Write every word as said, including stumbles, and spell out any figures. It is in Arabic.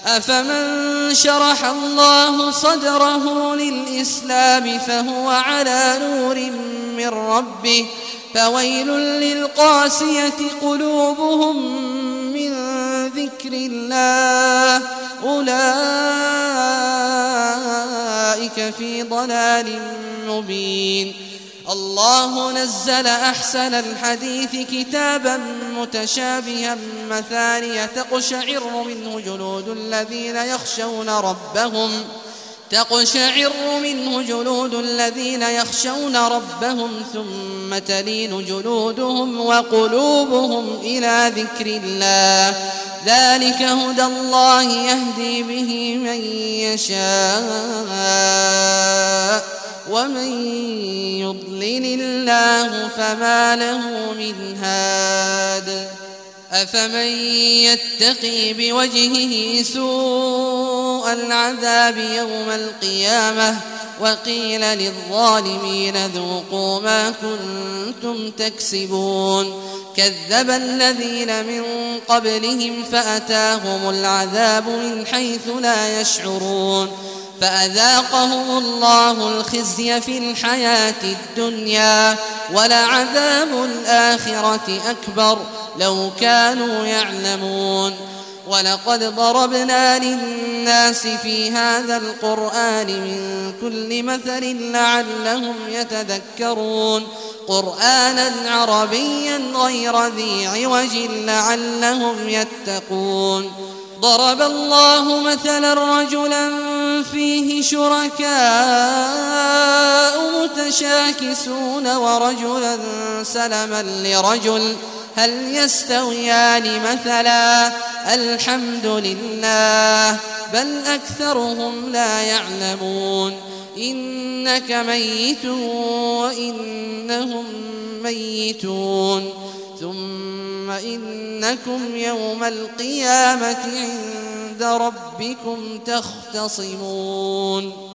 أفمن شرح الله صدره للإسلام فهو على نور من ربه فويل للقاسية قلوبهم من ذكر الله أولئك في ضلال مبين. الله نزل أحسن الحديث كتابا متشابها مثانية تقشعر منه جلود الذين يخشون ربهم تقشعر منه جلود الذين يخشون ربهم ثم تلين جلودهم وقلوبهم إلى ذكر الله ذلك هدى الله يهدي به من يشاء ومن يضلل الله فما له من هاد. أفمن يتقي بوجهه سوء العذاب يوم القيامة وقيل للظالمين ذوقوا ما كنتم تكسبون كذب الذين من قبلهم فأتاهم العذاب من حيث لا يشعرون فأذاقهم الله الخزي في الحياة الدنيا ولعذاب الآخرة أكبر لو كانوا يعلمون. ولقد ضربنا للناس في هذا القرآن من كل مثل لعلهم يتذكرون قرآنا عربيا غير ذي عوج لعلهم يتقون. ضرب الله مثلا رجلا فيه شركاء متشاكسون ورجلا سلما لرجل هل يستويان مثلا الحمد لله بل أكثرهم لا يعلمون. إنك ميت وإنهم ميتون ثم إنكم يوم القيامة عند ربكم تختصمون.